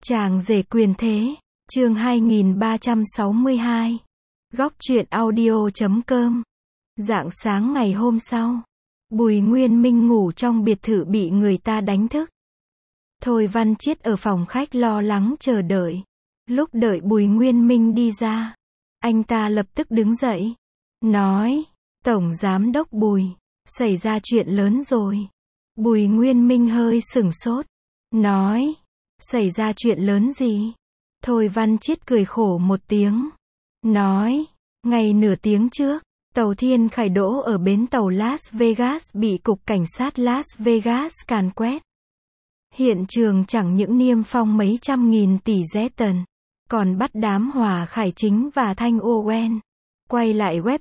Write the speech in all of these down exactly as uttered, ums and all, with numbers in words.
Chàng rể quyền thế, chương hai nghìn ba trăm sáu mươi hai. Góc truyện audio chấm com. Rạng sáng ngày hôm sau, Bùi Nguyên Minh ngủ trong biệt thự bị người ta đánh thức. Thôi Văn Chiết ở phòng khách lo lắng chờ đợi. Lúc đợi Bùi Nguyên Minh đi ra, anh ta lập tức đứng dậy, nói, Tổng Giám đốc Bùi, xảy ra chuyện lớn rồi. Bùi Nguyên Minh hơi sửng sốt, nói, xảy ra chuyện lớn gì? Thôi Văn Chiết cười khổ một tiếng, nói, ngày nửa tiếng trước, tàu Thiên Khải đỗ ở bến tàu Las Vegas bị cục cảnh sát Las Vegas càn quét. Hiện trường chẳng những niêm phong mấy trăm nghìn tỷ rét tần, còn bắt đám Hòa Khải Chính và Thanh Owen. Quay lại web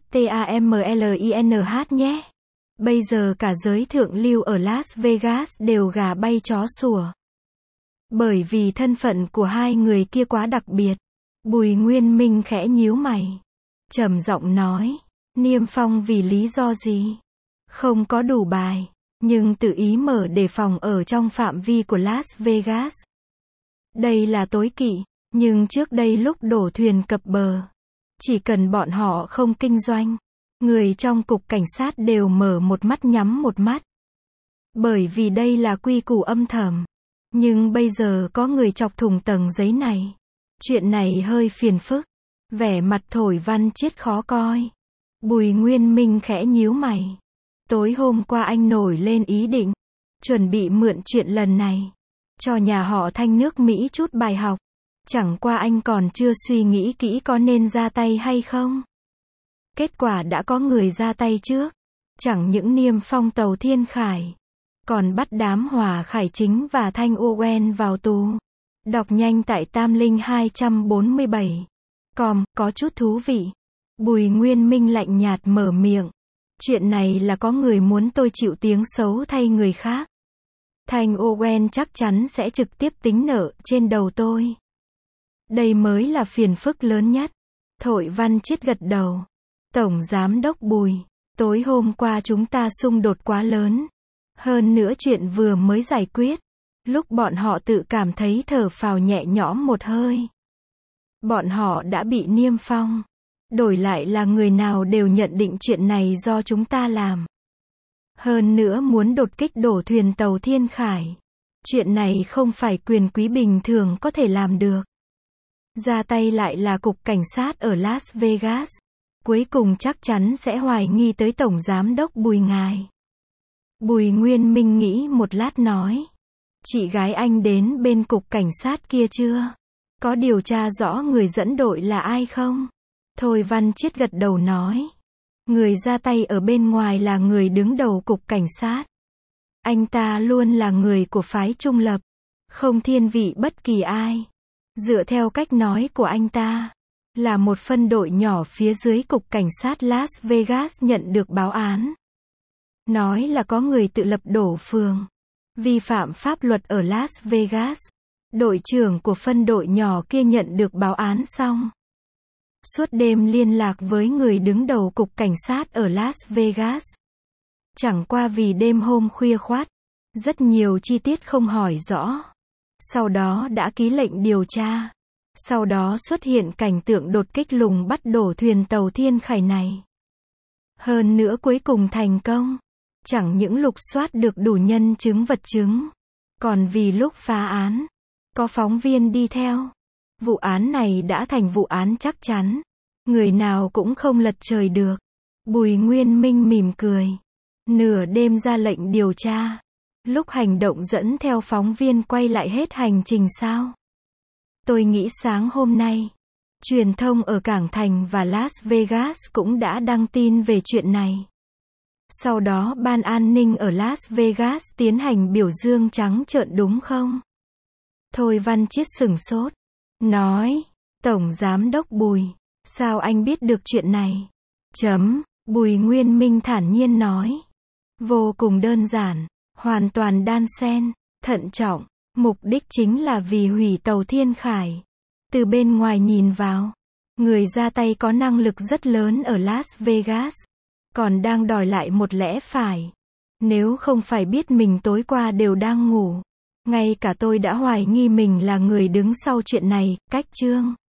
tamlinh nhé. Bây giờ cả giới thượng lưu ở Las Vegas đều gà bay chó sủa. Bởi vì thân phận của hai người kia quá đặc biệt. Bùi Nguyên Minh khẽ nhíu mày, trầm giọng nói, niêm phong vì lý do gì? Không có đủ bài, nhưng tự ý mở đề phòng ở trong phạm vi của Las Vegas. Đây là tối kỵ, nhưng trước đây lúc đổ thuyền cập bờ, chỉ cần bọn họ không kinh doanh, người trong cục cảnh sát đều mở một mắt nhắm một mắt. Bởi vì đây là quy củ âm thầm. Nhưng bây giờ có người chọc thủng tầng giấy này. Chuyện này hơi phiền phức. Vẻ mặt Thôi Văn Chiết khó coi. Bùi Nguyên Minh khẽ nhíu mày. Tối hôm qua anh nổi lên ý định, chuẩn bị mượn chuyện lần này, cho nhà họ Thanh nước Mỹ chút bài học. Chẳng qua anh còn chưa suy nghĩ kỹ có nên ra tay hay không. Kết quả đã có người ra tay trước. Chẳng những niêm phong tàu Thiên Khải, còn bắt đám Hòa Khải Chính và Thanh Owen vào tù. Đọc nhanh tại tamlinh hai trăm bốn mươi bảy. Com, có chút thú vị. Bùi Nguyên Minh lạnh nhạt mở miệng. Chuyện này là có người muốn tôi chịu tiếng xấu thay người khác. Thanh Owen chắc chắn sẽ trực tiếp tính nợ trên đầu tôi. Đây mới là phiền phức lớn nhất. Thôi Văn Chiết gật đầu. Tổng Giám đốc Bùi, tối hôm qua chúng ta xung đột quá lớn. Hơn nữa chuyện vừa mới giải quyết. Lúc bọn họ tự cảm thấy thở phào nhẹ nhõm một hơi. Bọn họ đã bị niêm phong. Đổi lại là người nào đều nhận định chuyện này do chúng ta làm. Hơn nữa muốn đột kích đổ thuyền tàu Thiên Khải. Chuyện này không phải quyền quý bình thường có thể làm được. Ra tay lại là cục cảnh sát ở Las Vegas. Cuối cùng chắc chắn sẽ hoài nghi tới Tổng Giám đốc Bùi ngài. Bùi Nguyên Minh nghĩ một lát nói. Chị gái anh đến bên cục cảnh sát kia chưa? Có điều tra rõ người dẫn đội là ai không? Thôi Văn Chiết gật đầu nói. Người ra tay ở bên ngoài là người đứng đầu cục cảnh sát. Anh ta luôn là người của phái trung lập, không thiên vị bất kỳ ai. Dựa theo cách nói của anh ta, là một phân đội nhỏ phía dưới cục cảnh sát Las Vegas nhận được báo án. Nói là có người tự lập đổ phường, vi phạm pháp luật ở Las Vegas. Đội trưởng của phân đội nhỏ kia nhận được báo án xong, suốt đêm liên lạc với người đứng đầu cục cảnh sát ở Las Vegas. Chẳng qua vì đêm hôm khuya khoắt, rất nhiều chi tiết không hỏi rõ. Sau đó đã ký lệnh điều tra. Sau đó xuất hiện cảnh tượng đột kích lùng bắt đổ thuyền tàu Thiên Khải này. Hơn nữa cuối cùng thành công. Chẳng những lục soát được đủ nhân chứng vật chứng, còn vì lúc phá án, có phóng viên đi theo. Vụ án này đã thành vụ án chắc chắn. Người nào cũng không lật trời được. Bùi Nguyên Minh mỉm cười. Nửa đêm ra lệnh điều tra. Lúc hành động dẫn theo phóng viên quay lại hết hành trình sao? Tôi nghĩ sáng hôm nay, truyền thông ở Cảng Thành và Las Vegas cũng đã đăng tin về chuyện này. Sau đó ban an ninh ở Las Vegas tiến hành biểu dương trắng trợn đúng không? Thôi Văn Chiết sửng sốt, nói, Tổng Giám đốc Bùi, sao anh biết được chuyện này? Chấm, Bùi Nguyên Minh thản nhiên nói. Vô cùng đơn giản, hoàn toàn đan xen, thận trọng, mục đích chính là vì hủy tàu Thiên Khải. Từ bên ngoài nhìn vào, người ra tay có năng lực rất lớn ở Las Vegas. Còn đang đòi lại một lẽ phải. Nếu không phải biết mình tối qua đều đang ngủ, Ngay cả tôi đã hoài nghi mình là người đứng sau chuyện này, cách Trương